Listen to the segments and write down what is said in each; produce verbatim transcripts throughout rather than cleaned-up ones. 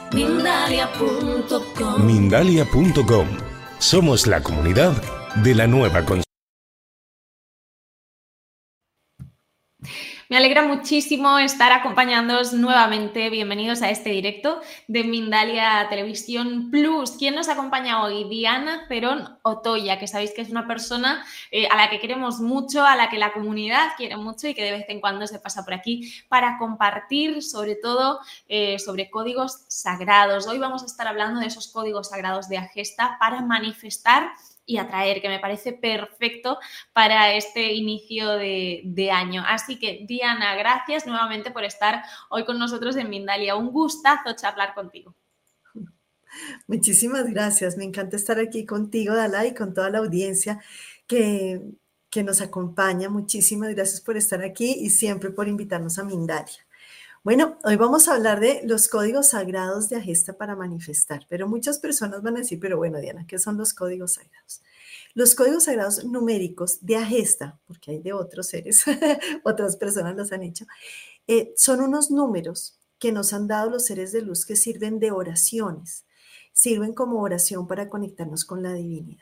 Mindalia punto com. Mindalia punto com. Somos la comunidad de la nueva conciencia. Me alegra muchísimo estar acompañándoos nuevamente. Bienvenidos a este directo de Mindalia Televisión Plus. ¿Quién nos acompaña hoy? Diana Cerón Otoya, que sabéis que es una persona eh, a la que queremos mucho, a la que la comunidad quiere mucho y que de vez en cuando se pasa por aquí para compartir, sobre todo, eh, sobre códigos sagrados. Hoy vamos a estar hablando de esos códigos sagrados de Agesta para manifestar y atraer, que me parece perfecto para este inicio de, de año. Así que, Diana, gracias nuevamente por estar hoy con nosotros en Mindalia. Un gustazo charlar contigo. Muchísimas gracias. Me encanta estar aquí contigo, Dalai, y con toda la audiencia que, que nos acompaña. Muchísimas gracias por estar aquí y siempre por invitarnos a Mindalia. Bueno, hoy vamos a hablar de los códigos sagrados de Agesta para manifestar, pero muchas personas van a decir, pero bueno, Diana, ¿qué son los códigos sagrados? Los códigos sagrados numéricos de Agesta, porque hay de otros seres, otras personas los han hecho, eh, son unos números que nos han dado los seres de luz que sirven de oraciones, sirven como oración para conectarnos con la divinidad.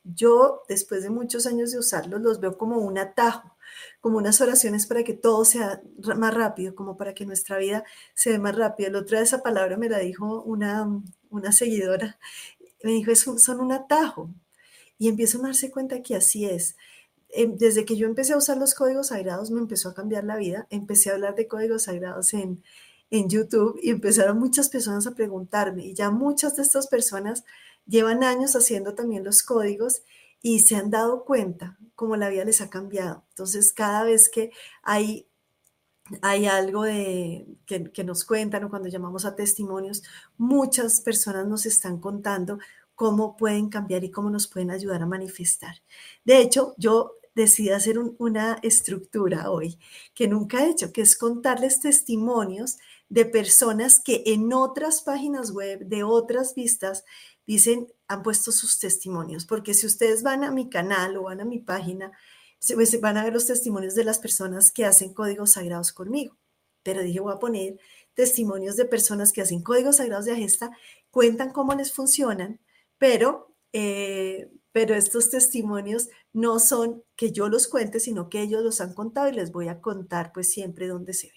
Yo, después de muchos años de usarlos, los veo como un atajo, como unas oraciones para que todo sea más rápido, como para que nuestra vida se dé más rápido. El otro día esa palabra me la dijo una, una seguidora, me dijo, es un, son un atajo. Y empiezo a darse cuenta que así es. Desde que yo empecé a usar los códigos sagrados, me empezó a cambiar la vida. Empecé a hablar de códigos sagrados en, en YouTube y empezaron muchas personas a preguntarme. Y ya muchas de estas personas llevan años haciendo también los códigos y se han dado cuenta cómo la vida les ha cambiado. Entonces, cada vez que hay, hay algo de, que, que nos cuentan o cuando llamamos a testimonios, muchas personas nos están contando cómo pueden cambiar y cómo nos pueden ayudar a manifestar. De hecho, yo decidí hacer un, una estructura hoy que nunca he hecho, que es contarles testimonios de personas que en otras páginas web, de otras vistas, dicen, han puesto sus testimonios, porque si ustedes van a mi canal o van a mi página, se, se van a ver los testimonios de las personas que hacen códigos sagrados conmigo. Pero dije, voy a poner testimonios de personas que hacen códigos sagrados de Agesta, cuentan cómo les funcionan, pero, eh, pero estos testimonios no son que yo los cuente, sino que ellos los han contado y les voy a contar pues siempre dónde se ve.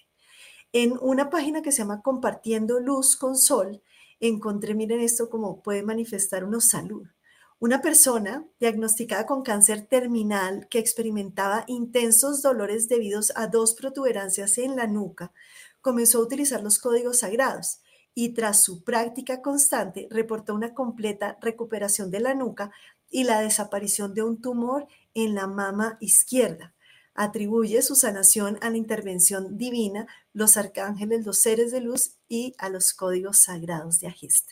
En una página que se llama Compartiendo Luz con Sol, encontré, miren esto, cómo puede manifestar uno salud. Una persona diagnosticada con cáncer terminal que experimentaba intensos dolores debidos a dos protuberancias en la nuca, comenzó a utilizar los códigos sagrados y tras su práctica constante reportó una completa recuperación de la nuca y la desaparición de un tumor en la mama izquierda. Atribuye su sanación a la intervención divina, los arcángeles, los seres de luz y a los códigos sagrados de Agesta.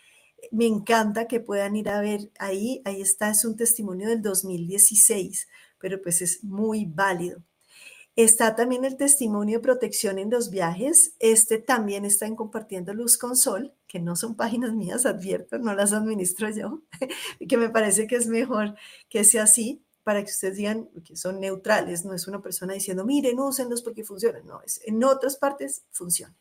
Me encanta que puedan ir a ver ahí, ahí está, es un testimonio del dos mil dieciséis, pero pues es muy válido. Está también el testimonio de protección en los viajes, este también está en Compartiendo Luz con Sol, que no son páginas mías, advierto, no las administro yo, que me parece que es mejor que sea así, para que ustedes digan que son neutrales, no es una persona diciendo, miren, úsenlos porque funcionan, no, es, en otras partes funcionan.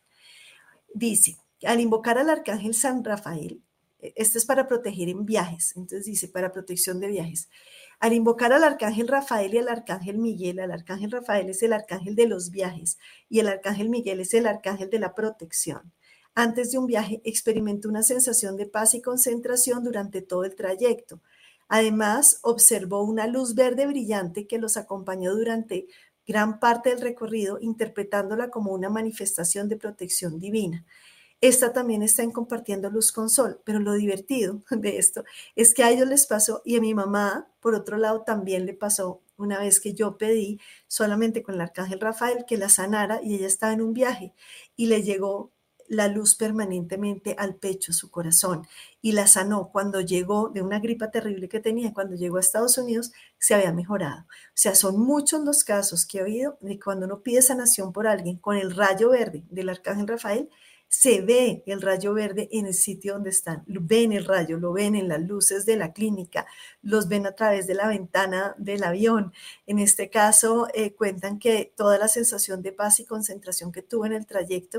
Dice, al invocar al arcángel San Rafael, este es para proteger en viajes, entonces dice, para protección de viajes. Al invocar al arcángel Rafael y al arcángel Miguel, el arcángel Rafael es el arcángel de los viajes y el arcángel Miguel es el arcángel de la protección. Antes de un viaje experimentó una sensación de paz y concentración durante todo el trayecto. Además, observó una luz verde brillante que los acompañó durante gran parte del recorrido, interpretándola como una manifestación de protección divina. Esta también está en Compartiendo Luz con Sol, pero lo divertido de esto es que a ellos les pasó y a mi mamá, por otro lado, también le pasó una vez que yo pedí solamente con el arcángel Rafael que la sanara y ella estaba en un viaje y le llegó la luz permanentemente al pecho, su corazón, y la sanó. Cuando llegó de una gripa terrible que tenía, cuando llegó a Estados Unidos, se había mejorado. O sea, son muchos los casos que he oído de cuando uno pide sanación por alguien con el rayo verde del arcángel Rafael, se ve el rayo verde en el sitio donde están, ven el rayo, lo ven en las luces de la clínica, los ven a través de la ventana del avión. En este caso, eh, cuentan que toda la sensación de paz y concentración que tuvo en el trayecto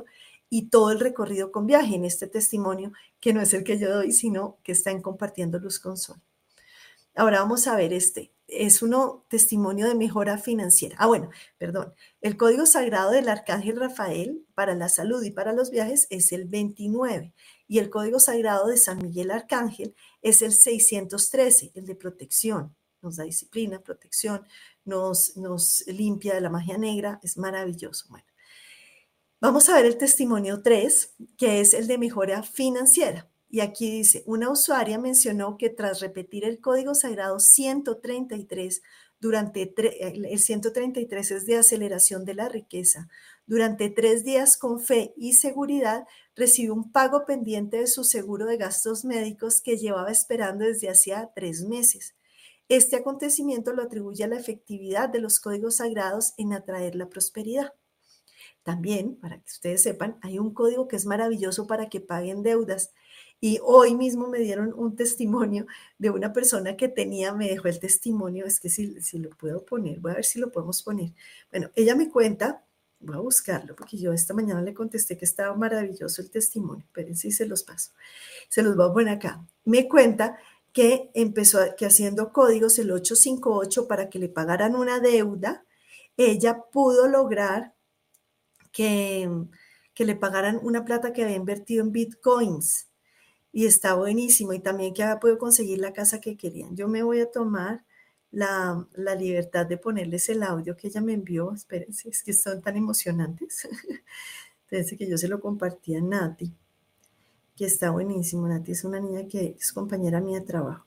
y todo el recorrido con viaje en este testimonio, que no es el que yo doy, sino que está en Compartiendo Luz con Sol. Ahora vamos a ver este. Es un testimonio de mejora financiera. Ah, bueno, perdón. El código sagrado del Arcángel Rafael para la salud y para los viajes es el veintinueve. Y el código sagrado de San Miguel Arcángel es el seiscientos trece, el de protección. Nos da disciplina, protección, nos, nos limpia de la magia negra. Es maravilloso. Bueno, vamos a ver el testimonio tres, que es el de mejora financiera. Y aquí dice, una usuaria mencionó que tras repetir el código sagrado ciento treinta y tres, durante el ciento treinta y tres es de aceleración de la riqueza, durante tres días con fe y seguridad, recibió un pago pendiente de su seguro de gastos médicos que llevaba esperando desde hacía tres meses. Este acontecimiento lo atribuye a la efectividad de los códigos sagrados en atraer la prosperidad. También, para que ustedes sepan, hay un código que es maravilloso para que paguen deudas. Y hoy mismo me dieron un testimonio de una persona que tenía, me dejó el testimonio, es que si, si lo puedo poner, voy a ver si lo podemos poner. Bueno, ella me cuenta, voy a buscarlo, porque yo esta mañana le contesté que estaba maravilloso el testimonio, pero sí se los paso. Se los voy a poner acá. Me cuenta que empezó que haciendo códigos el ochocientos cincuenta y ocho para que le pagaran una deuda, ella pudo lograr que, que le pagaran una plata que había invertido en bitcoins. Y está buenísimo. Y también que había podido conseguir la casa que querían. Yo me voy a tomar la, la libertad de ponerles el audio que ella me envió. Espérense, es que son tan emocionantes. Fíjense que yo se lo compartí a Nati, que está buenísimo. Nati es una niña que es compañera mía de trabajo.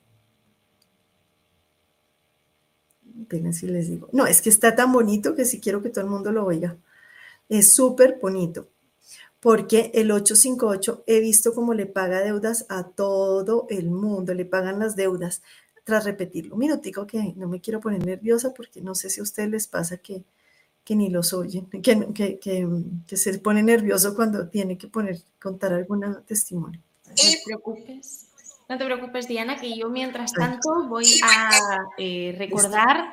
Espérense si les digo. No, es que está tan bonito que sí quiero que todo el mundo lo oiga. Es súper bonito. Porque el ochocientos cincuenta y ocho he visto cómo le paga deudas a todo el mundo, le pagan las deudas tras repetirlo. Un minutico que no me quiero poner nerviosa porque no sé si a ustedes les pasa que, que ni los oyen, que, que, que, que se pone nervioso cuando tiene que poner, contar algún testimonio. No te preocupes, no te preocupes, Diana, que yo mientras tanto voy a eh, recordar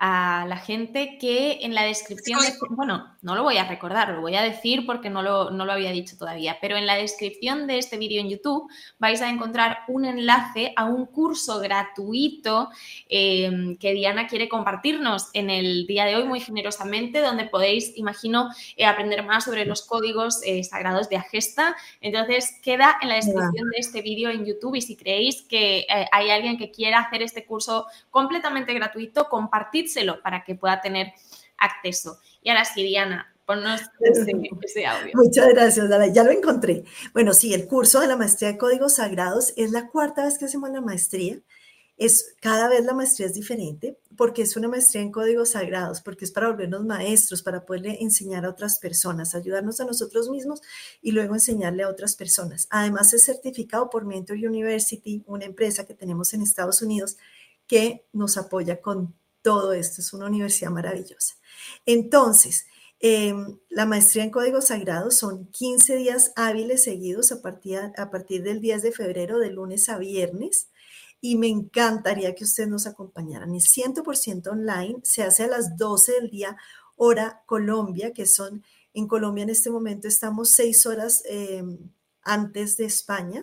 a la gente que en la descripción, de, bueno, no lo voy a recordar, lo voy a decir porque no lo, no lo había dicho todavía, pero en la descripción de este vídeo en YouTube vais a encontrar un enlace a un curso gratuito eh, que Diana quiere compartirnos en el día de hoy muy generosamente, donde podéis, imagino, eh, aprender más sobre los códigos eh, sagrados de Agesta. Entonces, queda en la descripción de este vídeo en YouTube y si creéis que eh, hay alguien que quiera hacer este curso completamente gratuito, compartid para que pueda tener acceso. Y ahora sí, Diana, ponnos ese, ese audio. Muchas gracias, Dala. Ya lo encontré. Bueno, sí, el curso de la maestría de códigos sagrados es la cuarta vez que hacemos la maestría. Es, cada vez la maestría es diferente porque es una maestría en códigos sagrados, porque es para volvernos maestros, para poderle enseñar a otras personas, ayudarnos a nosotros mismos y luego enseñarle a otras personas. Además, es certificado por Mentor University, una empresa que tenemos en Estados Unidos que nos apoya con todo esto. Es una universidad maravillosa. Entonces, eh, la maestría en códigos sagrados son quince días hábiles seguidos a partir, a partir del diez de febrero, de lunes a viernes. Y me encantaría que ustedes nos acompañaran. Es cien por ciento online, se hace a las doce del día, hora Colombia, que son, en Colombia en este momento estamos seis horas eh, antes de España.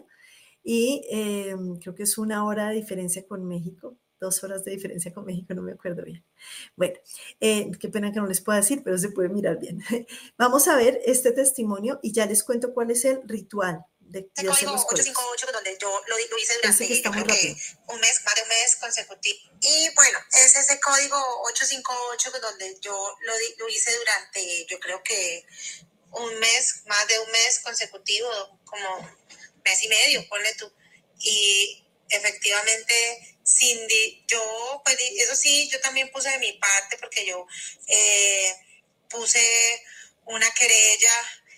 Y eh, creo que es una hora de diferencia con México. Dos horas de diferencia con México, no me acuerdo bien. Bueno, eh, qué pena que no les pueda decir, pero se puede mirar bien. Vamos a ver este testimonio y ya les cuento cuál es el ritual de, de hacer los códigos. ochocientos cincuenta y ocho, donde yo lo, lo hice durante yo creo que un mes, más de un mes consecutivo. Y bueno, es ese código ochocientos cincuenta y ocho donde yo lo, lo hice durante, yo creo que un mes, más de un mes consecutivo, como mes y medio, ponle tú. Y efectivamente, Cindy, yo, pues eso sí, yo también puse de mi parte porque yo eh, puse una querella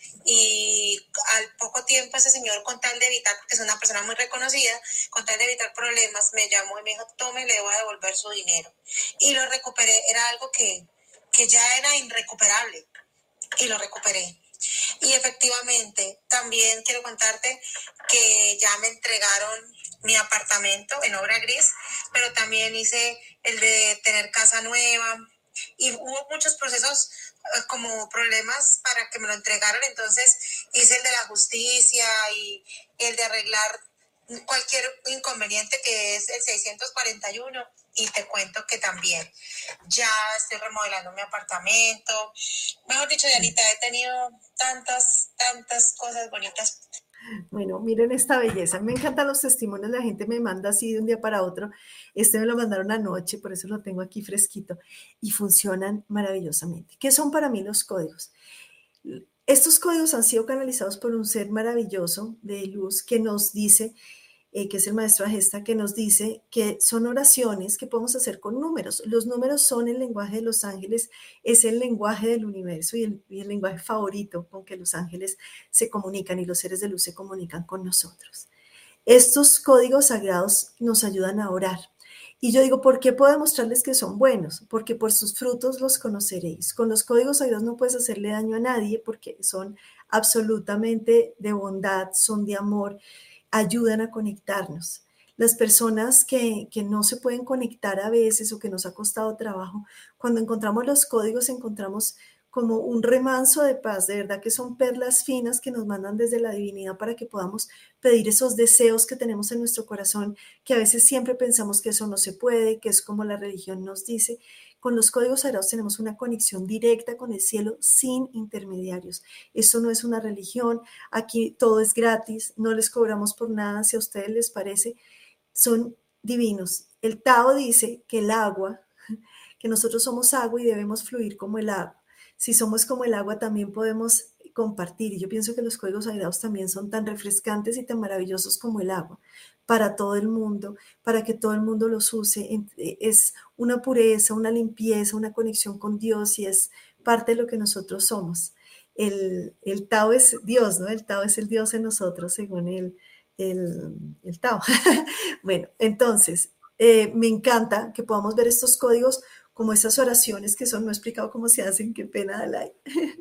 y al poco tiempo ese señor, con tal de evitar, porque es una persona muy reconocida, con tal de evitar problemas, me llamó y me dijo, tome, le voy a devolver su dinero. Y lo recuperé, era algo que, que ya era irrecuperable y lo recuperé. Y efectivamente, también quiero contarte que ya me entregaron mi apartamento en obra gris, pero también hice el de tener casa nueva y hubo muchos procesos como problemas para que me lo entregaran, entonces hice el de la justicia y el de arreglar cualquier inconveniente, que es el seiscientos cuarenta y uno, y te cuento que también ya estoy remodelando mi apartamento. Mejor dicho, Dianita, he tenido tantas, tantas cosas bonitas. Bueno, miren esta belleza. Me encantan los testimonios, la gente me manda así de un día para otro. Este me lo mandaron anoche, por eso lo tengo aquí fresquito, y funcionan maravillosamente. ¿Qué son para mí los códigos? Estos códigos han sido canalizados por un ser maravilloso de luz que nos dice, eh, que es el maestro Agesta, que nos dice que son oraciones que podemos hacer con números. Los números son el lenguaje de los ángeles, es el lenguaje del universo y el, y el lenguaje favorito con que los ángeles se comunican y los seres de luz se comunican con nosotros. Estos códigos sagrados nos ayudan a orar. Y yo digo, ¿por qué puedo demostrarles que son buenos? Porque por sus frutos los conoceréis. Con los códigos sagrados no puedes hacerle daño a nadie porque son absolutamente de bondad, son de amor, ayudan a conectarnos. Las personas que, que no se pueden conectar a veces o que nos ha costado trabajo, cuando encontramos los códigos encontramos como un remanso de paz, de verdad que son perlas finas que nos mandan desde la divinidad para que podamos pedir esos deseos que tenemos en nuestro corazón, que a veces siempre pensamos que eso no se puede, que es como la religión nos dice. Con los códigos sagrados tenemos una conexión directa con el cielo sin intermediarios. Eso no es una religión, aquí todo es gratis, no les cobramos por nada, si a ustedes les parece, son divinos. El Tao dice que el agua, que nosotros somos agua y debemos fluir como el agua. Si somos como el agua, también podemos compartir. Y yo pienso que los códigos sagrados también son tan refrescantes y tan maravillosos como el agua, para todo el mundo, para que todo el mundo los use. Es una pureza, una limpieza, una conexión con Dios y es parte de lo que nosotros somos. El, el Tao es Dios, ¿no? El Tao es el Dios en nosotros, según el, el, el Tao. Bueno, entonces, eh, me encanta que podamos ver estos códigos como esas oraciones que son, no he explicado cómo se hacen, qué pena, Dalai.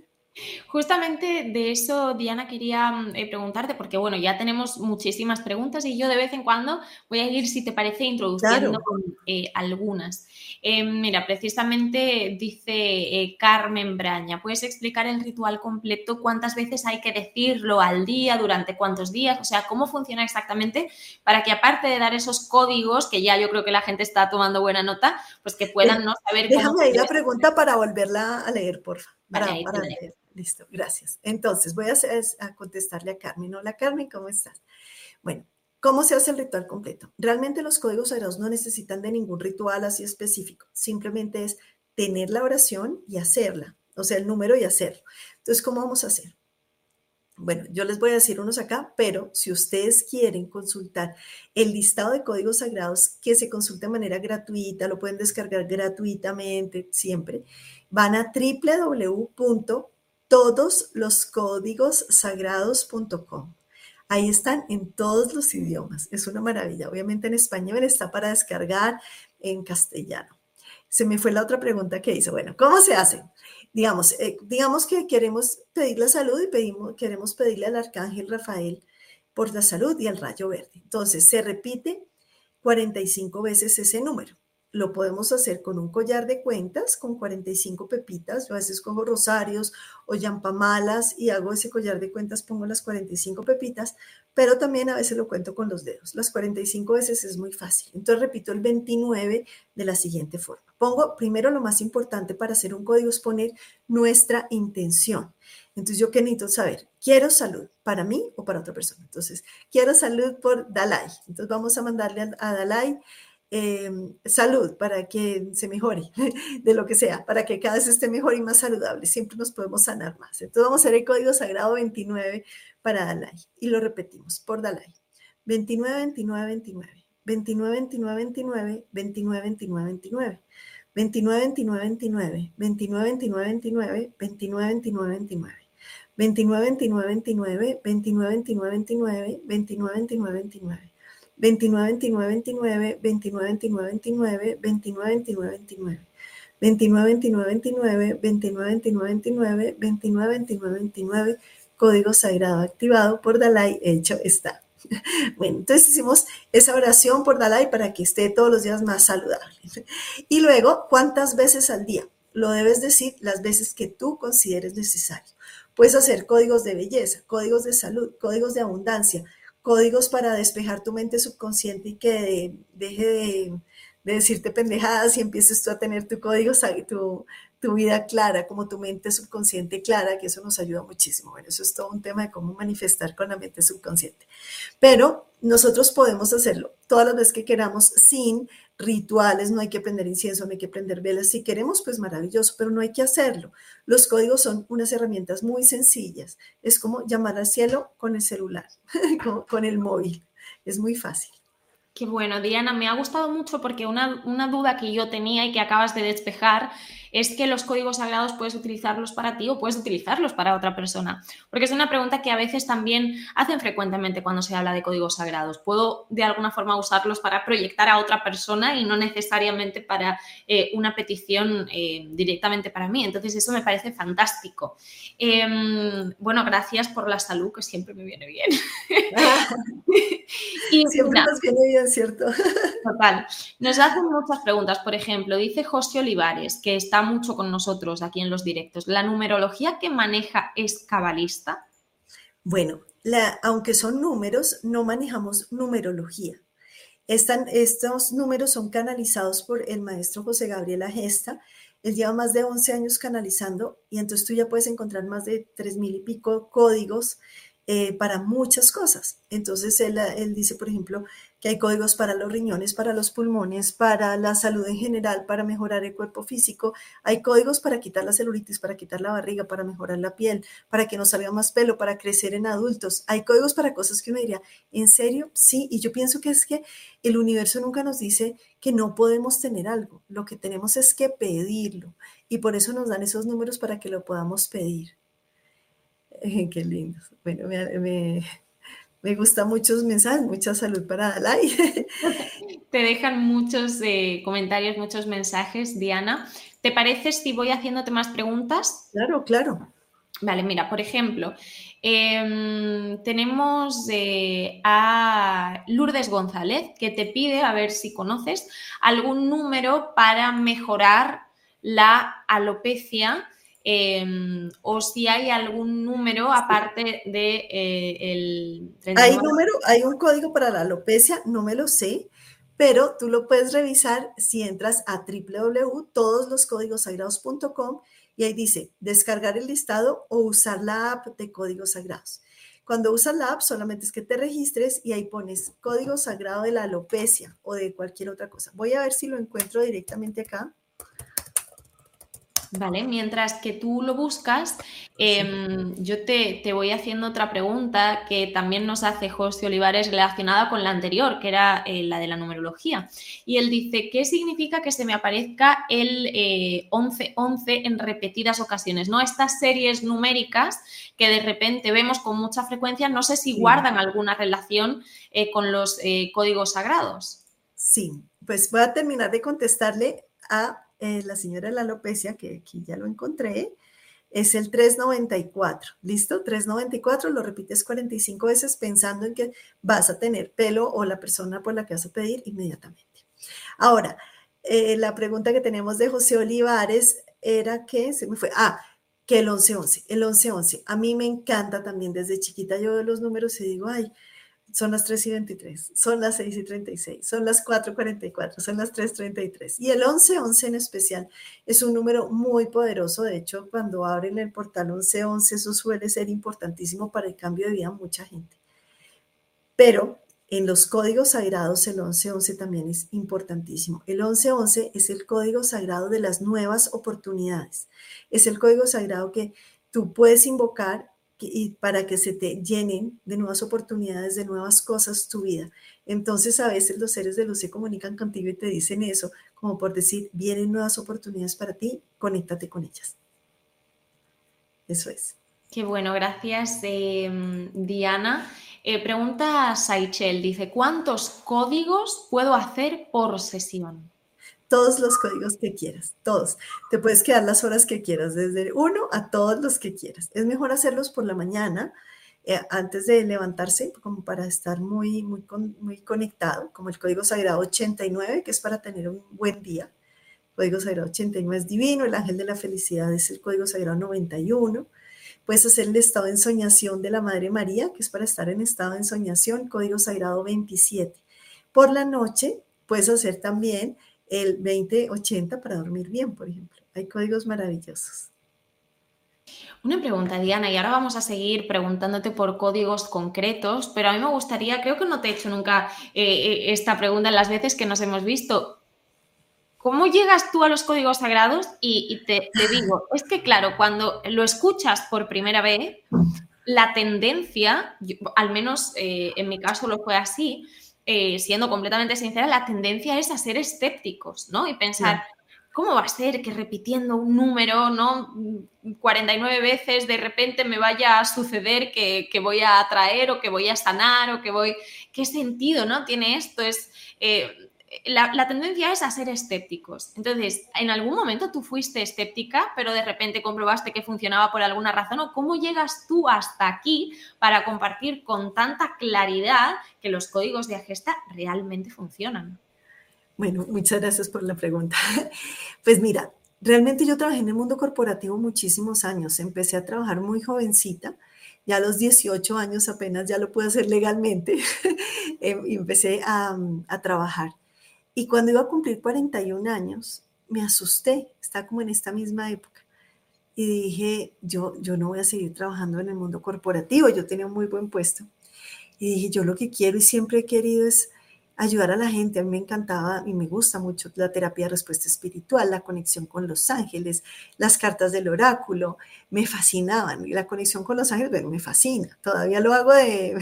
Justamente de eso, Diana, quería eh, preguntarte, porque bueno, ya tenemos muchísimas preguntas y yo de vez en cuando voy a ir, si te parece, introduciendo Claro. eh, algunas. Eh, mira, precisamente dice eh, Carmen Braña, ¿puedes explicar el ritual completo? ¿Cuántas veces hay que decirlo al día? ¿Durante cuántos días? O sea, ¿cómo funciona exactamente para que, aparte de dar esos códigos, que ya yo creo que la gente está tomando buena nota, pues que puedan no saber Déjame cómo... ahí la pregunta para volverla a leer, por favor. Vale, Para, ahí para te leer. Listo, gracias. Entonces, voy a, hacer, a contestarle a Carmen. Hola, Carmen, ¿cómo estás? Bueno, ¿cómo se hace el ritual completo? Realmente los códigos sagrados no necesitan de ningún ritual así específico. Simplemente es tener la oración y hacerla. O sea, el número y hacerlo. Entonces, ¿cómo vamos a hacer? Bueno, yo les voy a decir unos acá, pero si ustedes quieren consultar el listado de códigos sagrados, que se consulte de manera gratuita, lo pueden descargar gratuitamente siempre, van a doble u doble u doble u punto todos los códigos sagrados punto com. Ahí están en todos los idiomas. Es una maravilla. Obviamente en español está para descargar, en castellano. Se me fue la otra pregunta que hizo. Bueno, ¿cómo se hace? Digamos, eh, digamos que queremos pedir la salud y pedimos, queremos pedirle al arcángel Rafael por la salud y al rayo verde. Entonces, se repite cuarenta y cinco veces ese número. Lo podemos hacer con un collar de cuentas, con cuarenta y cinco pepitas. Yo a veces cojo rosarios o yampamalas y hago ese collar de cuentas, pongo las cuarenta y cinco pepitas, pero también a veces lo cuento con los dedos. Las cuarenta y cinco veces es muy fácil. Entonces repito el veintinueve de la siguiente forma. Pongo primero, lo más importante para hacer un código es poner nuestra intención. Entonces, ¿yo qué necesito saber? Quiero salud, ¿para mí o para otra persona? Entonces, quiero salud por Dalai. Entonces, vamos a mandarle a, a Dalai eh, salud para que se mejore, de lo que sea, para que cada vez esté mejor y más saludable. Siempre nos podemos sanar más. Entonces, vamos a hacer el código sagrado veintinueve para Dalai. Y lo repetimos por Dalai. veintinueve, veintinueve, veintinueve. veintinueve, veintinueve, veintinueve, veintinueve, veintinueve, veintinueve. veintinueve, veintinueve, veintinueve, veintinueve, veintinueve, veintinueve, veintinueve, veintinueve, veintinueve. veintinueve, veintinueve, veintinueve, veintinueve, veintinueve, veintinueve, veintinueve, veintinueve, veintinueve. veintinueve, veintinueve, veintinueve, veintinueve, veintinueve, veintinueve, veintinueve, veintinueve, veintinueve. veintinueve, veintinueve, veintinueve, veintinueve, veintinueve, veintinueve, veintinueve, veintinueve, veintinueve. Código sagrado activado por Dalai, hecho está. Bueno, entonces hicimos esa oración por Dalai para que esté todos los días más saludable. Y luego, ¿cuántas veces al día? lo debes decir las veces que tú consideres necesario. Puedes hacer códigos de belleza, códigos de salud, códigos de abundancia, códigos para despejar tu mente subconsciente y que deje de, de decirte pendejadas y empieces tú a tener tu código, tu, tu vida clara, como tu mente subconsciente clara, que eso nos ayuda muchísimo. Bueno, eso es todo un tema de cómo manifestar con la mente subconsciente. Pero nosotros podemos hacerlo todas las veces que queramos sin rituales, no hay que prender incienso, no hay que prender velas. Si queremos, pues maravilloso, pero no hay que hacerlo. Los códigos son unas herramientas muy sencillas. Es como llamar al cielo con el celular, con, con el móvil. Es muy fácil. Qué bueno, Diana, me ha gustado mucho porque una, una duda que yo tenía y que acabas de despejar es que los códigos sagrados puedes utilizarlos para ti o puedes utilizarlos para otra persona. Porque es una pregunta que a veces también hacen frecuentemente cuando se habla de códigos sagrados. ¿Puedo de alguna forma usarlos para proyectar a otra persona y no necesariamente para eh, una petición eh, directamente para mí? Entonces eso me parece fantástico. Eh, bueno, gracias por la salud, que siempre me viene bien. Y, siempre nos viene bien, ¿cierto? Total. Nos hacen muchas preguntas. Por ejemplo, dice José Olivares, que está mucho con nosotros aquí en los directos, ¿la numerología que maneja es cabalista? Bueno, la, aunque son números, no manejamos numerología. Están, estos números son canalizados por el maestro José Gabriel Agesta. Él lleva más de once años canalizando y entonces tú ya puedes encontrar más de tres mil y pico códigos Eh, para muchas cosas. Entonces él, él dice, por ejemplo, que hay códigos para los riñones, para los pulmones, para la salud en general, para mejorar el cuerpo físico. Hay códigos para quitar la celulitis, para quitar la barriga, para mejorar la piel, para que nos salga más pelo, para crecer en adultos. Hay códigos para cosas que uno diría, ¿en serio? Sí, y yo pienso que es que el universo nunca nos dice que no podemos tener algo. Lo que tenemos es que pedirlo y por eso nos dan esos números para que lo podamos pedir. Qué lindo. Bueno, me, me, me gustan muchos mensajes, mucha salud para Dalai. Te dejan muchos eh, comentarios, muchos mensajes, Diana. ¿Te parece si voy haciéndote más preguntas? Claro, claro. Vale, mira, por ejemplo, eh, tenemos eh, a Lourdes González, que te pide, a ver si conoces, algún número para mejorar la alopecia. Eh, o si hay algún número aparte de eh, el treinta y nueve. Hay número, hay un código para la alopecia, no me lo sé, pero tú lo puedes revisar si entras a doble u doble u doble u punto todos los códigos sagrados punto com y ahí dice descargar el listado o usar la app de códigos sagrados. Cuando usas la app solamente es que te registres y ahí pones código sagrado de la alopecia o de cualquier otra cosa. Voy a ver si lo encuentro directamente acá. Vale, mientras que tú lo buscas, eh, yo te, te voy haciendo otra pregunta que también nos hace José Olivares relacionada con la anterior, que era eh, la de la numerología. Y él dice, ¿qué significa que se me aparezca el eh, once once en repetidas ocasiones? ¿No? Estas series numéricas que de repente vemos con mucha frecuencia, no sé si sí. guardan alguna relación eh, con los eh, códigos sagrados. Sí, pues voy a terminar de contestarle a Eh, la señora de la alopecia, que aquí ya lo encontré, es el trescientos noventa y cuatro. ¿Listo? trescientos noventa y cuatro, lo repites cuarenta y cinco veces pensando en que vas a tener pelo o la persona por la que vas a pedir inmediatamente. Ahora, eh, la pregunta que tenemos de José Olivares era que, se me fue, ah, que el once once, el once once. A mí me encanta también, desde chiquita yo veo los números y digo, ay, son las tres y veintitrés, son las seis y treinta y seis, son las cuatro y cuarenta y cuatro, son las tres y treinta y tres. Y el once once en especial es un número muy poderoso. De hecho, cuando abren el portal once once, eso suele ser importantísimo para el cambio de vida de mucha gente. Pero en los códigos sagrados el once once también es importantísimo. El once once es el código sagrado de las nuevas oportunidades. Es el código sagrado que tú puedes invocar y para que se te llenen de nuevas oportunidades, de nuevas cosas tu vida. Entonces a veces los seres de luz se comunican contigo y te dicen eso, como por decir, vienen nuevas oportunidades para ti, conéctate con ellas. Eso es. Qué bueno, gracias eh, Diana. Eh, pregunta a Saichel, dice, ¿cuántos códigos puedo hacer por sesión? Todos los códigos que quieras, todos. Te puedes quedar las horas que quieras, desde uno a todos los que quieras. Es mejor hacerlos por la mañana, eh, antes de levantarse, como para estar muy, muy, muy conectado, como el código sagrado ochenta y nueve, que es para tener un buen día. código sagrado ochenta y nueve es divino, el ángel de la felicidad es el código sagrado noventa y uno. Puedes hacer el estado de ensoñación de la Madre María, que es para estar en estado de ensoñación, código sagrado veintisiete. Por la noche puedes hacer también el veinte ochenta para dormir bien, por ejemplo. Hay códigos maravillosos. Una pregunta, Diana, y ahora vamos a seguir preguntándote por códigos concretos, pero a mí me gustaría, creo que no te he hecho nunca eh, esta pregunta en las veces que nos hemos visto. ¿Cómo llegas tú a los códigos sagrados? Y, y te, te digo, es que claro, cuando lo escuchas por primera vez, la tendencia, yo, al menos eh, en mi caso lo fue así, eh, siendo completamente sincera, la tendencia es a ser escépticos, ¿no? Y pensar, sí. ¿Cómo va a ser que repitiendo un número, ¿no? cuarenta y nueve veces de repente me vaya a suceder que, que voy a atraer o que voy a sanar o que voy... ¿Qué sentido, no? Tiene esto, es... Eh, La, la tendencia es a ser escépticos. Entonces, ¿en algún momento tú fuiste escéptica, pero de repente comprobaste que funcionaba por alguna razón? ¿O cómo llegas tú hasta aquí para compartir con tanta claridad que los códigos de Agesta realmente funcionan? Bueno, muchas gracias por la pregunta. Pues mira, realmente yo trabajé en el mundo corporativo muchísimos años. Empecé a trabajar muy jovencita. Ya a los dieciocho años apenas ya lo pude hacer legalmente. Y empecé a, a trabajar. Y cuando iba a cumplir cuarenta y un años, me asusté, estaba como en esta misma época. Y dije, yo, yo no voy a seguir trabajando en el mundo corporativo, yo tenía un muy buen puesto. Y dije, yo lo que quiero y siempre he querido es ayudar a la gente. A mí me encantaba y me gusta mucho la terapia de respuesta espiritual, la conexión con los ángeles, las cartas del oráculo, me fascinaban. Y la conexión con los ángeles, bueno, me fascina. Todavía lo hago de,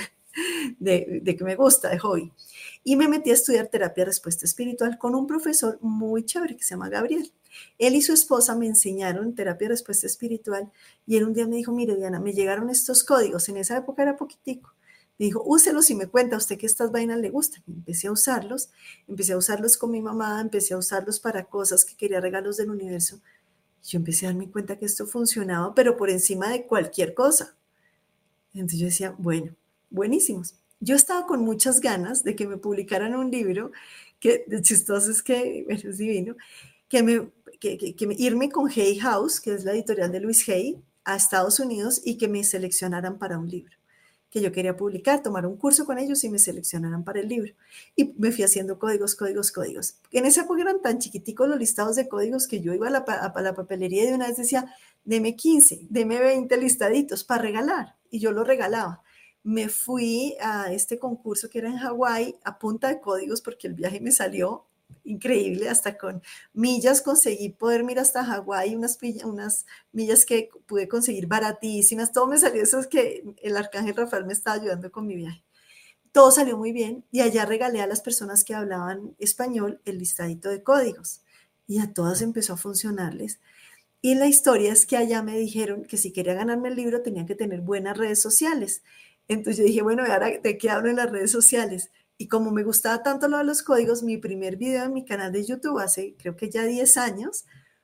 de, de que me gusta, de hobby. Y me metí a estudiar terapia de respuesta espiritual con un profesor muy chévere que se llama Gabriel. Él y su esposa me enseñaron terapia de respuesta espiritual y él un día me dijo, mire Diana, me llegaron estos códigos, en esa época era poquitico. Me dijo, úselos y me cuenta a usted que estas vainas le gustan. Y empecé a usarlos, empecé a usarlos con mi mamá, empecé a usarlos para cosas que quería, regalos del universo. Y yo empecé a darme cuenta que esto funcionaba, pero por encima de cualquier cosa. Entonces yo decía, bueno, buenísimos. Yo estaba con muchas ganas de que me publicaran un libro, que de chistoso es que, bueno, es divino, que, me, que, que, que me, irme con Hay House, que es la editorial de Louise Hay, a Estados Unidos y que me seleccionaran para un libro que yo quería publicar, tomar un curso con ellos y me seleccionaran para el libro. Y me fui haciendo códigos, códigos, códigos. En esa época eran tan chiquiticos los listados de códigos que yo iba a la, a la papelería y de una vez decía, deme quince, deme veinte listaditos para regalar. Y yo los regalaba. Me fui a este concurso que era en Hawái a punta de códigos porque el viaje me salió increíble, hasta con millas conseguí poderme ir hasta Hawái, unas, unas millas que pude conseguir baratísimas, todo me salió, eso es que el arcángel Rafael me estaba ayudando con mi viaje. Todo salió muy bien y allá regalé a las personas que hablaban español el listadito de códigos y a todas empezó a funcionarles. Y la historia es que allá me dijeron que si quería ganarme el libro tenía que tener buenas redes sociales. Entonces yo dije, bueno, ¿ahora de qué hablo en las redes sociales? Y como me gustaba tanto lo de los códigos, mi primer video en mi canal de YouTube hace creo que ya diez años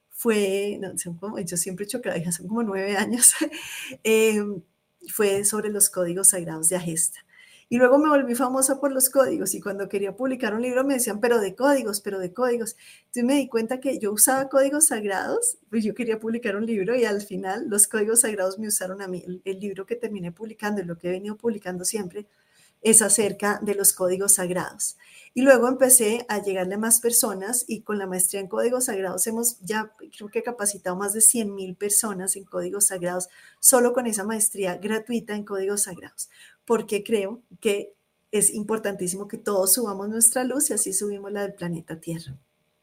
fue, no, son como, yo siempre he hecho que son como nueve años, eh, fue sobre los códigos sagrados de Agesta. Y luego me volví famosa por los códigos y cuando quería publicar un libro me decían, pero de códigos, pero de códigos. Entonces me di cuenta que yo usaba códigos sagrados, pues yo quería publicar un libro y al final los códigos sagrados me usaron a mí. El, el libro que terminé publicando y lo que he venido publicando siempre es acerca de los códigos sagrados. Y luego empecé a llegarle a más personas y con la maestría en códigos sagrados hemos ya creo que capacitado más de cien mil personas en códigos sagrados, solo con esa maestría gratuita en códigos sagrados, porque creo que es importantísimo que todos subamos nuestra luz y así subimos la del planeta Tierra.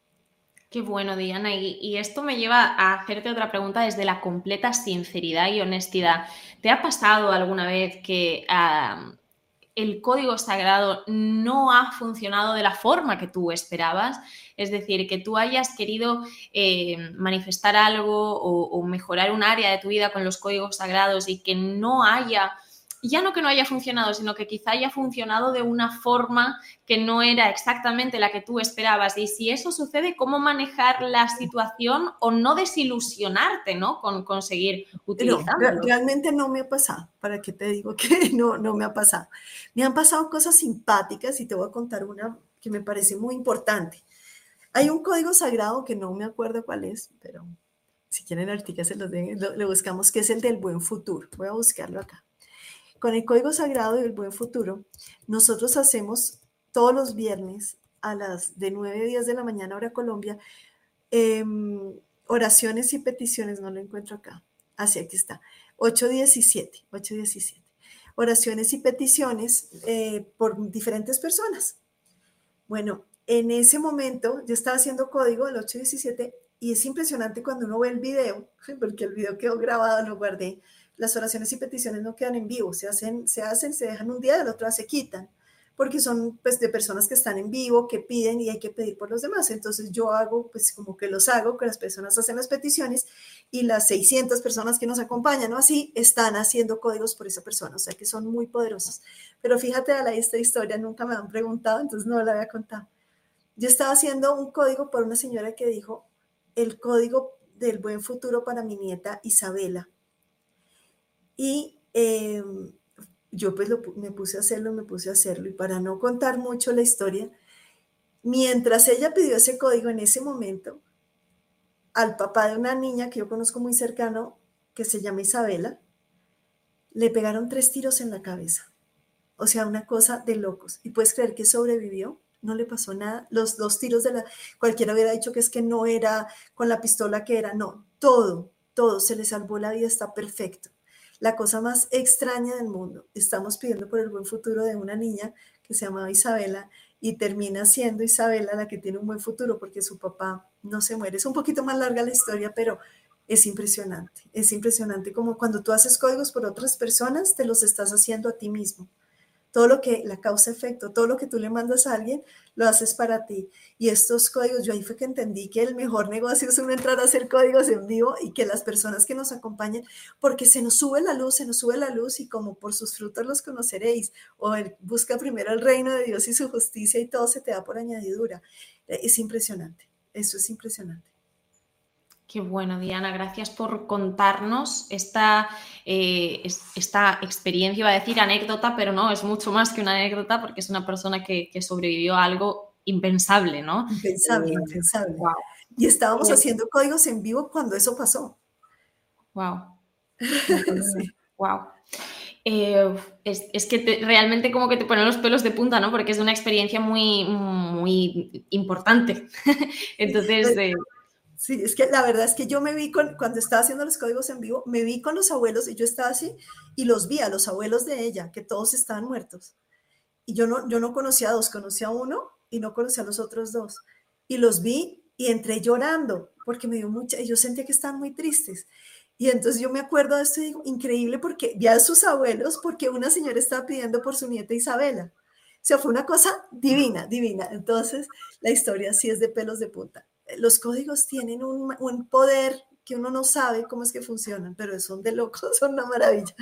Qué bueno, Diana. Y, y esto me lleva a hacerte otra pregunta desde la completa sinceridad y honestidad. ¿Te ha pasado alguna vez que uh, el código sagrado no ha funcionado de la forma que tú esperabas? Es decir, que tú hayas querido eh, manifestar algo o, o mejorar un área de tu vida con los códigos sagrados y que no haya... ya no que no haya funcionado, sino que quizá haya funcionado de una forma que no era exactamente la que tú esperabas. Y si eso sucede, ¿cómo manejar la situación o no desilusionarte, ¿no? Con conseguir utilizarlo? No, realmente no me ha pasado. ¿Para qué te digo que no, no me ha pasado? Me han pasado cosas simpáticas y te voy a contar una que me parece muy importante. Hay un código sagrado que no me acuerdo cuál es, pero si quieren ahorita se los den, lo, lo buscamos, que es el del buen futuro. Voy a buscarlo acá. Con el código sagrado del buen futuro, nosotros hacemos todos los viernes a las de nueve a diez de la mañana, hora Colombia, eh, oraciones y peticiones, no lo encuentro acá. Así, aquí está. ocho diecisiete, ocho diecisiete. Oraciones y peticiones eh, por diferentes personas. Bueno, en ese momento yo estaba haciendo código del ocho diecisiete y es impresionante cuando uno ve el video, porque el video quedó grabado, lo guardé. Las oraciones y peticiones no quedan en vivo, se hacen, se hacen, se dejan un día, del otro se quitan, porque son pues de personas que están en vivo, que piden y hay que pedir por los demás. Entonces yo hago, pues como que los hago, que las personas hacen las peticiones y las seiscientas personas que nos acompañan, ¿no? Así están haciendo códigos por esa persona, o sea que son muy poderosos. Pero fíjate, Ala, esta historia nunca me han preguntado, entonces no la había contado. Yo estaba haciendo un código por una señora que dijo, el código del buen futuro para mi nieta Isabela. Y eh, yo pues lo, me puse a hacerlo, me puse a hacerlo. Y para no contar mucho la historia, mientras ella pidió ese código en ese momento, al papá de una niña que yo conozco muy cercano, que se llama Isabela, le pegaron tres tiros en la cabeza. O sea, una cosa de locos. ¿Y puedes creer que sobrevivió? No le pasó nada. Los dos tiros de la... Cualquiera hubiera dicho que es que no era con la pistola que era. No, todo, todo. Se le salvó la vida, está perfecto. La cosa más extraña del mundo. Estamos pidiendo por el buen futuro de una niña que se llamaba Isabela y termina siendo Isabela la que tiene un buen futuro porque su papá no se muere. Es un poquito más larga la historia, pero es impresionante. Es impresionante como cuando tú haces códigos por otras personas, te los estás haciendo a ti mismo. Todo lo que, la causa-efecto, todo lo que tú le mandas a alguien, lo haces para ti. Y estos códigos, yo ahí fue que entendí que el mejor negocio es uno entrar a hacer códigos en vivo y que las personas que nos acompañen, porque se nos sube la luz, se nos sube la luz y como por sus frutos los conoceréis. O el, busca primero el reino de Dios y su justicia y todo se te da por añadidura. Es impresionante, eso es impresionante. Qué bueno, Diana, gracias por contarnos esta, eh, esta experiencia, iba a decir anécdota, pero no, es mucho más que una anécdota porque es una persona que, que sobrevivió a algo impensable, ¿no? Impensable, eh, impensable. Wow. Y estábamos eh, haciendo códigos en vivo cuando eso pasó. Wow. Sí. Wow. Eh, es, es que te, realmente como que te ponen los pelos de punta, ¿no? Porque es una experiencia muy, muy importante. Entonces... Eh, Sí, es que la verdad es que yo me vi con, cuando estaba haciendo los códigos en vivo, me vi con los abuelos y yo estaba así y los vi a los abuelos de ella, que todos estaban muertos. Y yo no, yo no conocía a dos, conocía a uno y no conocía a los otros dos. Y los vi y entré llorando porque me dio mucha, y yo sentía que estaban muy tristes. Y entonces yo me acuerdo de esto y digo, increíble porque vi a sus abuelos porque una señora estaba pidiendo por su nieta Isabela. O sea, fue una cosa divina, divina. Entonces, la historia sí es de pelos de punta. Los códigos tienen un, un poder que uno no sabe cómo es que funcionan, pero son de locos, son una maravilla.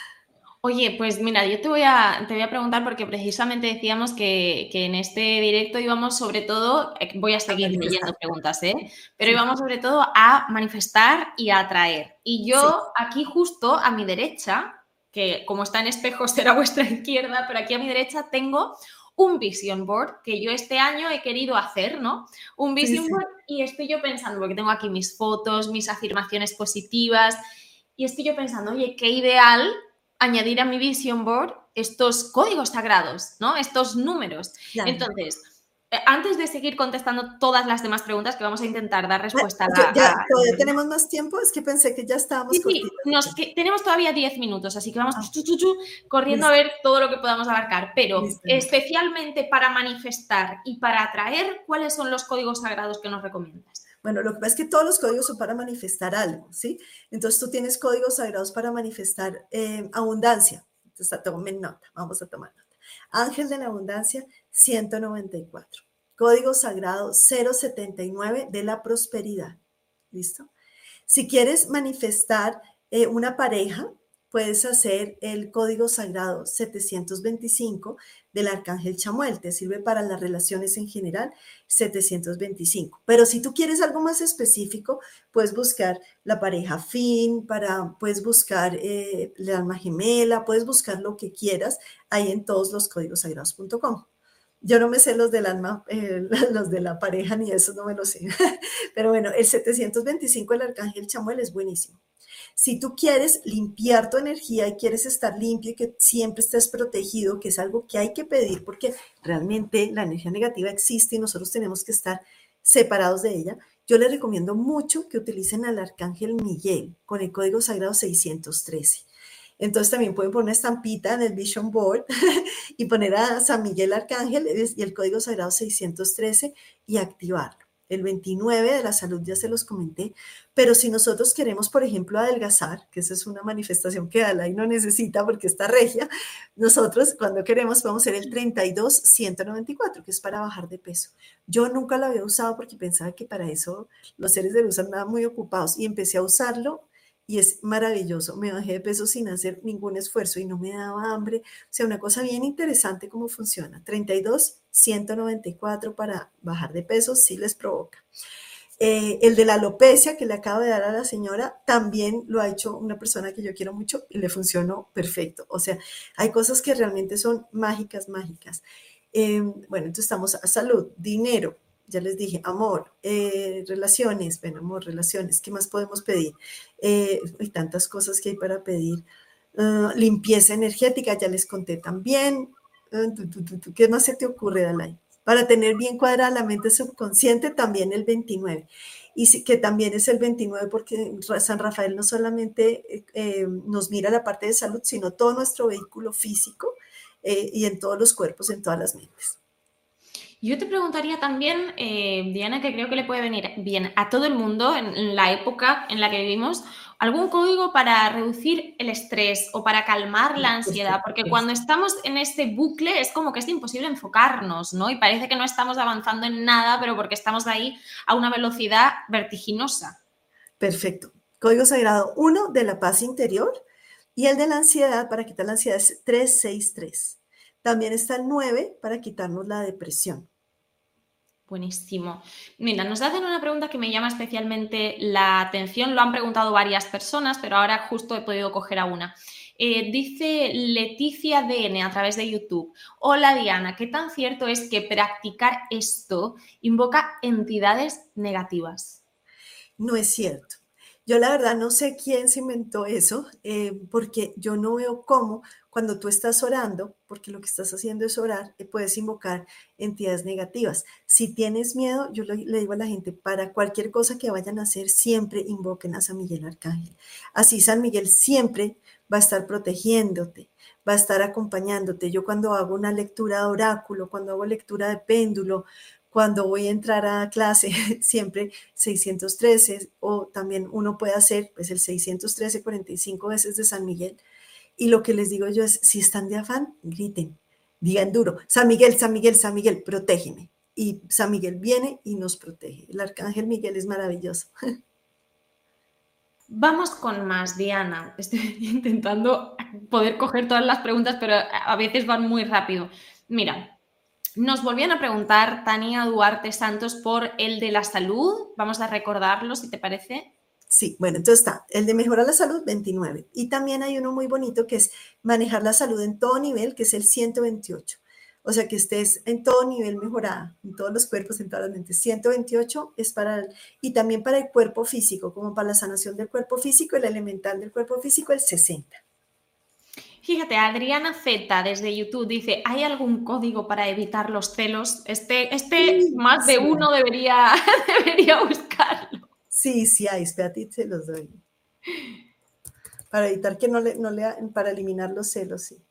Oye, pues mira, yo te voy a, te voy a preguntar porque precisamente decíamos que, que en este directo íbamos sobre todo, voy a seguir leyendo preguntas, ¿eh? Pero sí. íbamos sobre todo a manifestar y a atraer. Y yo sí. aquí justo a mi derecha, que como está en espejo será vuestra izquierda, pero aquí a mi derecha tengo un vision board que yo este año he querido hacer, ¿no? Un vision sí, sí. board y estoy yo pensando, porque tengo aquí mis fotos, mis afirmaciones positivas y estoy yo pensando, oye, qué ideal añadir a mi vision board estos códigos sagrados, ¿no? Estos números. Claro. Entonces, eh, antes de seguir contestando todas las demás preguntas que vamos a intentar dar respuesta bueno, a la... Ya, a, ¿Todavía tenemos más tiempo? Es que pensé que ya estábamos sí, sí, nos, que, tenemos todavía diez minutos, así que vamos ah. chu, chu, chu, corriendo Listo. a ver todo lo que podamos abarcar. Pero Listo. especialmente para manifestar y para atraer, ¿cuáles son los códigos sagrados que nos recomiendas? Bueno, lo que pasa es que todos los códigos son para manifestar algo, ¿sí? Entonces tú tienes códigos sagrados para manifestar eh, abundancia. Entonces tomen nota, vamos a tomar nota. Ángel de la abundancia, ciento noventa y cuatro. Código sagrado cero setenta y nueve de la prosperidad. ¿Listo? Si quieres manifestar eh, una pareja, puedes hacer el código sagrado setecientos veinticinco del arcángel Chamuel. Te sirve para las relaciones en general, setecientos veinticinco. Pero si tú quieres algo más específico, puedes buscar la pareja fin, para, puedes buscar eh, la alma gemela, puedes buscar lo que quieras ahí en todos los códigos sagrados punto com. Yo no me sé los del alma, eh, los de la pareja, ni eso no me lo sé. Pero bueno, el setecientos veinticinco del Arcángel Chamuel es buenísimo. Si tú quieres limpiar tu energía y quieres estar limpio y que siempre estés protegido, que es algo que hay que pedir porque realmente la energía negativa existe y nosotros tenemos que estar separados de ella, yo les recomiendo mucho que utilicen al Arcángel Miguel con el código sagrado seiscientos trece. Entonces también pueden poner una estampita en el Vision Board y poner a San Miguel Arcángel y el código sagrado seiscientos trece y activarlo. El veintinueve de la salud ya se los comenté, pero si nosotros queremos, por ejemplo, adelgazar, que esa es una manifestación que Dalai no necesita porque está regia, nosotros cuando queremos vamos a hacer el treinta y dos ciento noventa y cuatro, que es para bajar de peso. Yo nunca lo había usado porque pensaba que para eso los seres de luz andaban muy ocupados y empecé a usarlo y es maravilloso. Me bajé de peso sin hacer ningún esfuerzo y no me daba hambre. O sea, una cosa bien interesante cómo funciona. treinta y dos ciento noventa y cuatro para bajar de peso, sí les provoca. Eh, el de la alopecia que le acabo de dar a la señora, también lo ha hecho una persona que yo quiero mucho y le funcionó perfecto. O sea, hay cosas que realmente son mágicas, mágicas. Eh, bueno, entonces estamos a salud, dinero, ya les dije, amor, eh, relaciones, bueno, amor, relaciones, ¿qué más podemos pedir? Eh, hay tantas cosas que hay para pedir. Uh, limpieza energética, ya les conté también. Uh, tu, tu, tu, tu, ¿qué más se te ocurre, Dalai? Para tener bien cuadrada la mente subconsciente, también el veintinueve. Y sí, que también es el veintinueve porque San Rafael no solamente eh, nos mira la parte de salud, sino todo nuestro vehículo físico eh, y en todos los cuerpos, en todas las mentes. Yo te preguntaría también, eh, Diana, que creo que le puede venir bien a todo el mundo en la época en la que vivimos, algún código para reducir el estrés o para calmar la ansiedad, porque cuando estamos en este bucle es como que es imposible enfocarnos, ¿no? Y parece que no estamos avanzando en nada, pero porque estamos ahí a una velocidad vertiginosa. Perfecto. Código sagrado uno de la paz interior y el de la ansiedad para quitar la ansiedad es trescientos sesenta y tres. También está el nueve para quitarnos la depresión. Buenísimo. Mira, nos hacen una pregunta que me llama especialmente la atención. Lo han preguntado varias personas, pero ahora justo he podido coger a una. Eh, dice Leticia D N a través de YouTube. Hola Diana, ¿qué tan cierto es que practicar esto invoca entidades negativas? No es cierto. Yo la verdad no sé quién se inventó eso, eh, porque yo no veo cómo cuando tú estás orando, porque lo que estás haciendo es orar, eh, puedes invocar entidades negativas. Si tienes miedo, yo le, le digo a la gente, para cualquier cosa que vayan a hacer, siempre invoquen a San Miguel Arcángel. Así San Miguel siempre va a estar protegiéndote, va a estar acompañándote. Yo cuando hago una lectura de oráculo, cuando hago lectura de péndulo, cuando voy a entrar a clase, siempre seiscientos trece, o también uno puede hacer pues el seiscientos trece, cuarenta y cinco veces de San Miguel. Y lo que les digo yo es, si están de afán, griten, digan duro, San Miguel, San Miguel, San Miguel, protégeme. Y San Miguel viene y nos protege. El Arcángel Miguel es maravilloso. Vamos con más, Diana. Estoy intentando poder coger todas las preguntas, pero a veces van muy rápido. Mira, nos volvían a preguntar Tania Duarte Santos por el de la salud. Vamos a recordarlo, si te parece. Sí, bueno, entonces está el de mejorar la salud, veintinueve. Y también hay uno muy bonito que es manejar la salud en todo nivel, que es el ciento veintiocho. O sea, que estés en todo nivel mejorada, en todos los cuerpos, en todas las mentes. ciento veintiocho es para, el, y también para el cuerpo físico, como para la sanación del cuerpo físico, el elemental del cuerpo físico, el sesenta. Fíjate, Adriana Z desde YouTube dice, ¿hay algún código para evitar los celos? Este, este sí, más de sí. uno debería, debería buscarlo. Sí, sí hay, espérate, se los doy. Para evitar que no le, no le, para eliminar los celos, sí.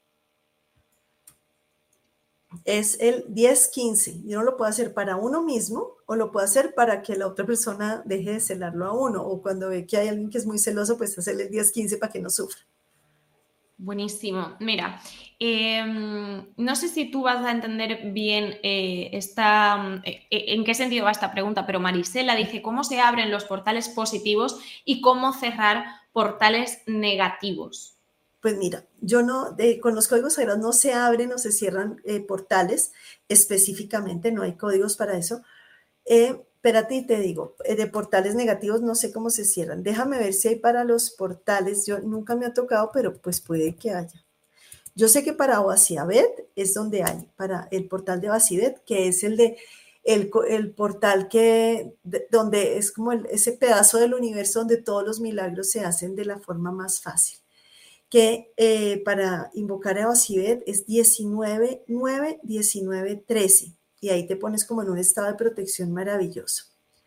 Es el diez quince. Y uno lo puede hacer para uno mismo o lo puede hacer para que la otra persona deje de celarlo a uno. O cuando ve que hay alguien que es muy celoso, pues hacerle el diez quince para que no sufra. Buenísimo. Mira, eh, no sé si tú vas a entender bien eh, esta, eh, en qué sentido va esta pregunta, pero Marisela dice, ¿cómo se abren los portales positivos y cómo cerrar portales negativos? Pues mira, yo no, de, con los códigos sagrados no se abren o se cierran eh, portales específicamente, no hay códigos para eso. Eh, espérate y te digo, eh, de portales negativos no sé cómo se cierran. Déjame ver si hay para los portales, yo nunca me ha tocado, pero pues puede que haya. Yo sé que para Basibet es donde hay, para el portal de Basibet, que es el de el, el portal que, de, donde es como el, ese pedazo del universo donde todos los milagros se hacen de la forma más fácil. Que eh, para invocar a Basibet es diecinueve nueve diecinueve trece, y ahí te pones como en un estado de protección maravilloso.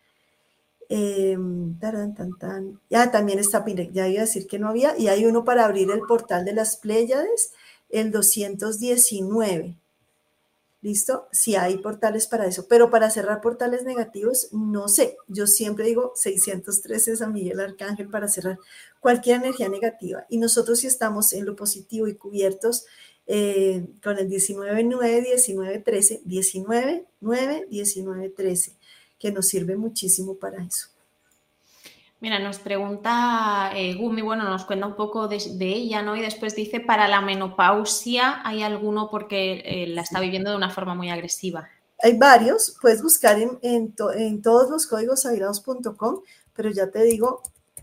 Eh, taran, tan, tan. Ya también está, mire, ya iba a decir que no había, y hay uno para abrir el portal de las Pléyades, el doscientos diecinueve. ¿Listo? Sí hay portales para eso, pero para cerrar portales negativos, no sé. Yo siempre digo seiscientos trece San Miguel Arcángel para cerrar cualquier energía negativa. Y nosotros, si estamos en lo positivo y cubiertos eh, con el diecinueve nueve diecinueve trece, diecinueve nueve diecinueve trece, que nos sirve muchísimo para eso. Mira, nos pregunta eh, Gumi, bueno, nos cuenta un poco de, de ella, ¿no? Y después dice, para la menopausia, ¿hay alguno porque eh, la está viviendo de una forma muy agresiva? Hay varios, puedes buscar en, en, to, en todos los códigos sagrados punto com, pero ya te digo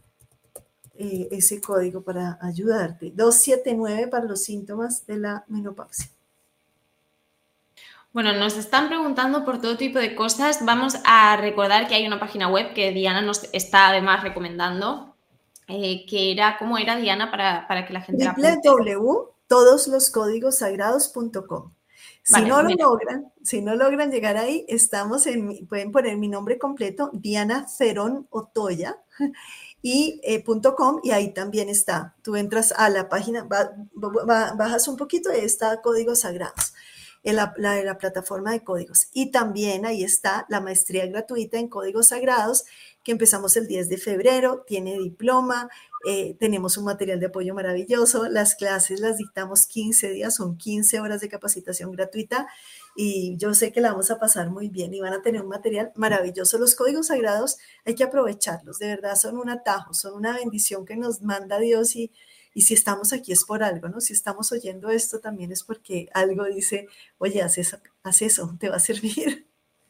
eh, ese código para ayudarte. doscientos setenta y nueve para los síntomas de la menopausia. Bueno, nos están preguntando por todo tipo de cosas. Vamos a recordar que hay una página web que Diana nos está además recomendando, eh, que era, ¿cómo era, Diana, para, para que la gente la doble u doble u doble u punto todos los códigos sagrados punto com. Si vale, no lo mira. logran, si no logran llegar ahí, estamos en, pueden poner mi nombre completo, Diana Cerón Otoya, y eh, .com, y ahí también está. Tú entras a la página, va, va, bajas un poquito y ahí está Códigos Sagrados. En la, la, la plataforma de códigos, y también ahí está la maestría gratuita en códigos sagrados que empezamos el diez de febrero, tiene diploma, eh, tenemos un material de apoyo maravilloso, las clases las dictamos quince días, son quince horas de capacitación gratuita, y yo sé que la vamos a pasar muy bien y van a tener un material maravilloso. Los códigos sagrados hay que aprovecharlos, de verdad son un atajo, son una bendición que nos manda Dios, y Y si estamos aquí es por algo, ¿no? Si estamos oyendo esto también es porque algo dice, oye, haz eso, haz eso, te va a servir.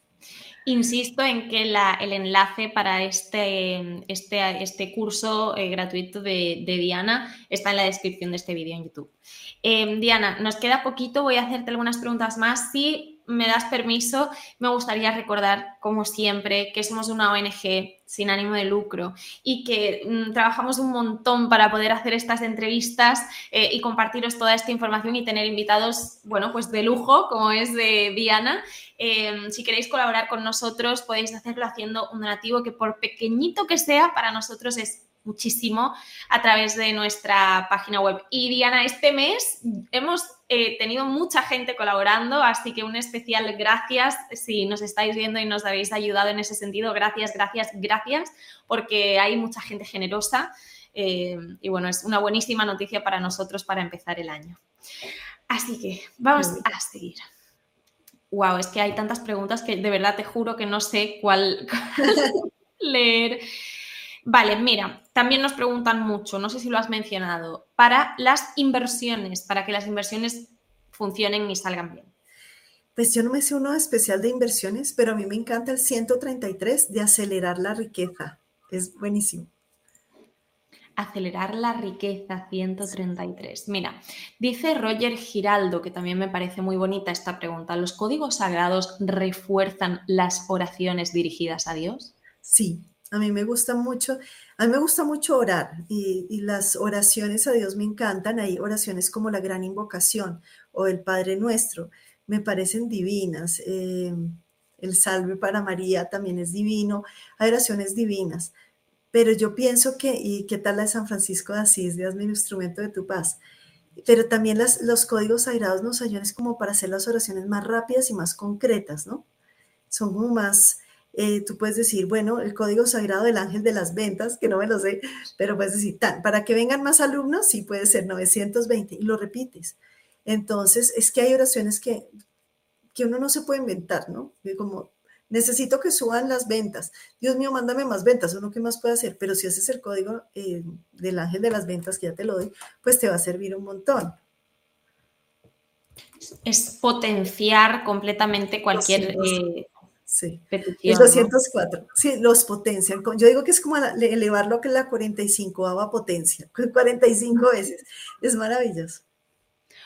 Insisto en que la, el enlace para este, este, este curso eh, gratuito de, de Diana está en la descripción de este vídeo en YouTube. Eh, Diana, nos queda poquito, voy a hacerte algunas preguntas más. Si me das permiso, me gustaría recordar, como siempre, que somos una O N G sin ánimo de lucro y que mmm, trabajamos un montón para poder hacer estas entrevistas eh, y compartiros toda esta información y tener invitados, bueno, pues de lujo, como es de Diana. Eh, si queréis colaborar con nosotros, podéis hacerlo haciendo un donativo que, por pequeñito que sea, para nosotros es muchísimo, a través de nuestra página web. Y Diana, este mes hemos eh, tenido mucha gente colaborando, así que un especial gracias si nos estáis viendo y nos habéis ayudado en ese sentido. Gracias, gracias, gracias, porque hay mucha gente generosa eh, y bueno, es una buenísima noticia para nosotros para empezar el año. Así que vamos a seguir. Wow, es que hay tantas preguntas que de verdad te juro que no sé cuál, cuál leer. Vale, mira, también nos preguntan mucho, no sé si lo has mencionado, para las inversiones, para que las inversiones funcionen y salgan bien. Pues yo no me sé uno especial de inversiones, pero a mí me encanta el ciento treinta y tres de acelerar la riqueza. Es buenísimo. Acelerar la riqueza, ciento treinta y tres. Mira, dice Roger Giraldo, que también me parece muy bonita esta pregunta. ¿Los códigos sagrados refuerzan las oraciones dirigidas a Dios? Sí. A mí me gusta mucho, a mí me gusta mucho orar y, y las oraciones a Dios me encantan. Hay oraciones como la Gran Invocación o el Padre Nuestro, me parecen divinas. Eh, el Salve para María también es divino. Hay oraciones divinas, pero yo pienso que, ¿y qué tal la de San Francisco de Asís? Hazme un instrumento de tu paz. Pero también las, los códigos sagrados nos ayudan como para hacer las oraciones más rápidas y más concretas, ¿no? Son como más... Eh, tú puedes decir, bueno, el código sagrado del ángel de las ventas, que no me lo sé, pero puedes decir, tan, para que vengan más alumnos, sí puede ser novecientos veinte, y lo repites. Entonces, es que hay oraciones que, que uno no se puede inventar, ¿no? Como, necesito que suban las ventas. Dios mío, mándame más ventas, ¿uno qué más puede hacer? Pero si haces el código eh, del ángel de las ventas, que ya te lo doy, pues te va a servir un montón. Es potenciar completamente cualquier... Eh... Sí, petición, el doscientos cuatro, ¿no? Sí, los potencian. Yo digo que es como elevarlo que la cuarenta y cinco potencia, cuarenta y cinco veces, es maravilloso.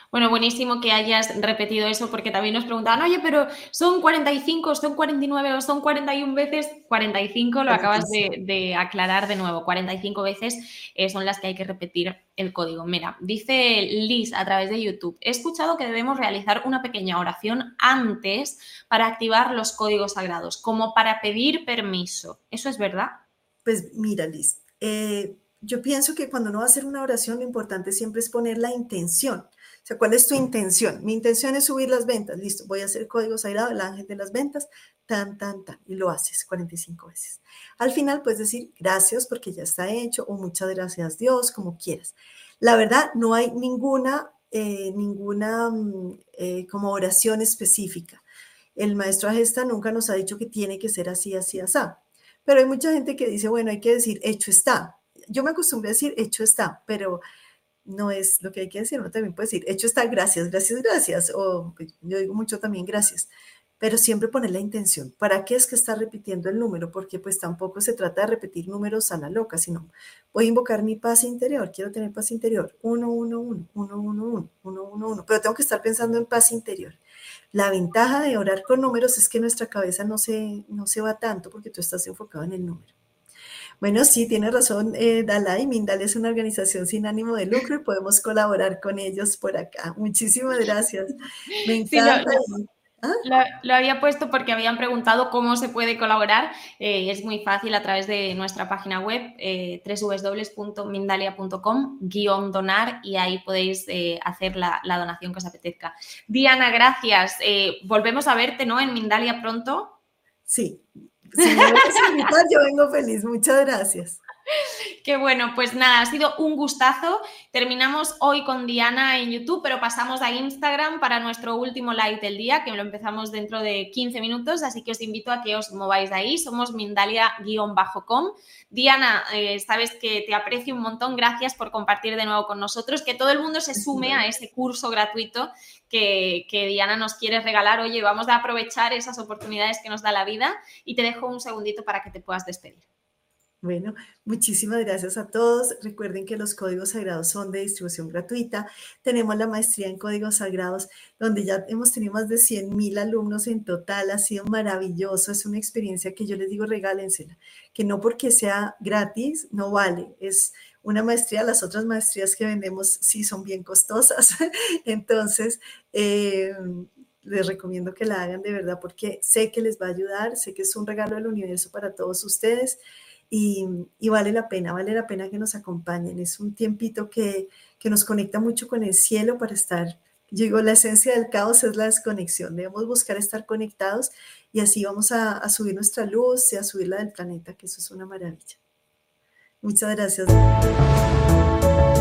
Bueno, buenísimo que hayas repetido eso porque también nos preguntaban, oye, pero son cuarenta y cinco, son cuarenta y nueve o son cuarenta y una veces. cuarenta y cinco, lo acabas de, de aclarar de nuevo, cuarenta y cinco veces eh, son las que hay que repetir el código. Mira, dice Liz a través de YouTube, he escuchado que debemos realizar una pequeña oración antes para activar los códigos sagrados, como para pedir permiso. ¿Eso es verdad? Pues mira, Liz, eh, yo pienso que cuando uno va a hacer una oración, lo importante siempre es poner la intención. O sea, ¿cuál es tu intención? Mi intención es subir las ventas. Listo, voy a hacer código sagrado, el ángel de las ventas, tan, tan, tan. Y lo haces cuarenta y cinco veces. Al final puedes decir gracias porque ya está hecho o muchas gracias Dios, como quieras. La verdad, no hay ninguna, eh, ninguna eh, como oración específica. El maestro Agesta nunca nos ha dicho que tiene que ser así, así, así. Pero hay mucha gente que dice, bueno, hay que decir hecho está. Yo me acostumbré a decir hecho está, pero no es lo que hay que decir. Uno también puede decir hecho está, gracias, gracias, gracias. O yo digo mucho también gracias. Pero siempre poner la intención. ¿Para qué es que está repitiendo el número? Porque pues tampoco se trata de repetir números a la loca, sino voy a invocar mi paz interior. Quiero tener paz interior. Uno, uno, uno, uno, uno, uno, uno, uno, uno. Pero tengo que estar pensando en paz interior. La ventaja de orar con números es que nuestra cabeza no se, no se va tanto porque tú estás enfocado en el número. Bueno, sí, tienes razón, eh, Dalai. Mindal es una organización sin ánimo de lucro y podemos colaborar con ellos por acá. Muchísimas gracias. Me encanta. Sí, lo, ¿Ah? Lo, lo había puesto porque habían preguntado cómo se puede colaborar. Eh, es muy fácil a través de nuestra página web, eh, doble u doble u doble u punto mindalia punto com, guión donar, y ahí podéis eh, hacer la, la donación que os apetezca. Diana, gracias. Eh, volvemos a verte, ¿no? En Mindalia pronto. Sí. Si me vas a invitar, yo vengo feliz. Muchas gracias. Qué bueno, pues nada, ha sido un gustazo. Terminamos hoy con Diana en YouTube, pero pasamos a Instagram para nuestro último live del día, que lo empezamos dentro de quince minutos, así que os invito a que os mováis de ahí. Somos Mindalia-com. Diana, eh, sabes que te aprecio un montón. Gracias por compartir de nuevo con nosotros. Que todo el mundo se sume a ese curso gratuito que, que Diana nos quiere regalar. Oye, vamos a aprovechar esas oportunidades que nos da la vida y te dejo un segundito para que te puedas despedir. Bueno, muchísimas gracias a todos. Recuerden que los códigos sagrados son de distribución gratuita. Tenemos la maestría en códigos sagrados, donde ya hemos tenido más de cien mil alumnos en total. Ha sido maravilloso. Es una experiencia que yo les digo, regálensela. Que no porque sea gratis, no vale. Es una maestría. Las otras maestrías que vendemos sí son bien costosas. Entonces, eh, les recomiendo que la hagan de verdad porque sé que les va a ayudar. Sé que es un regalo del universo para todos ustedes. Y, y vale la pena, vale la pena que nos acompañen. Es un tiempito que, que nos conecta mucho con el cielo para estar, yo digo, la esencia del caos es la desconexión. Debemos buscar estar conectados y así vamos a, a subir nuestra luz y a subir la del planeta, que eso es una maravilla. Muchas gracias.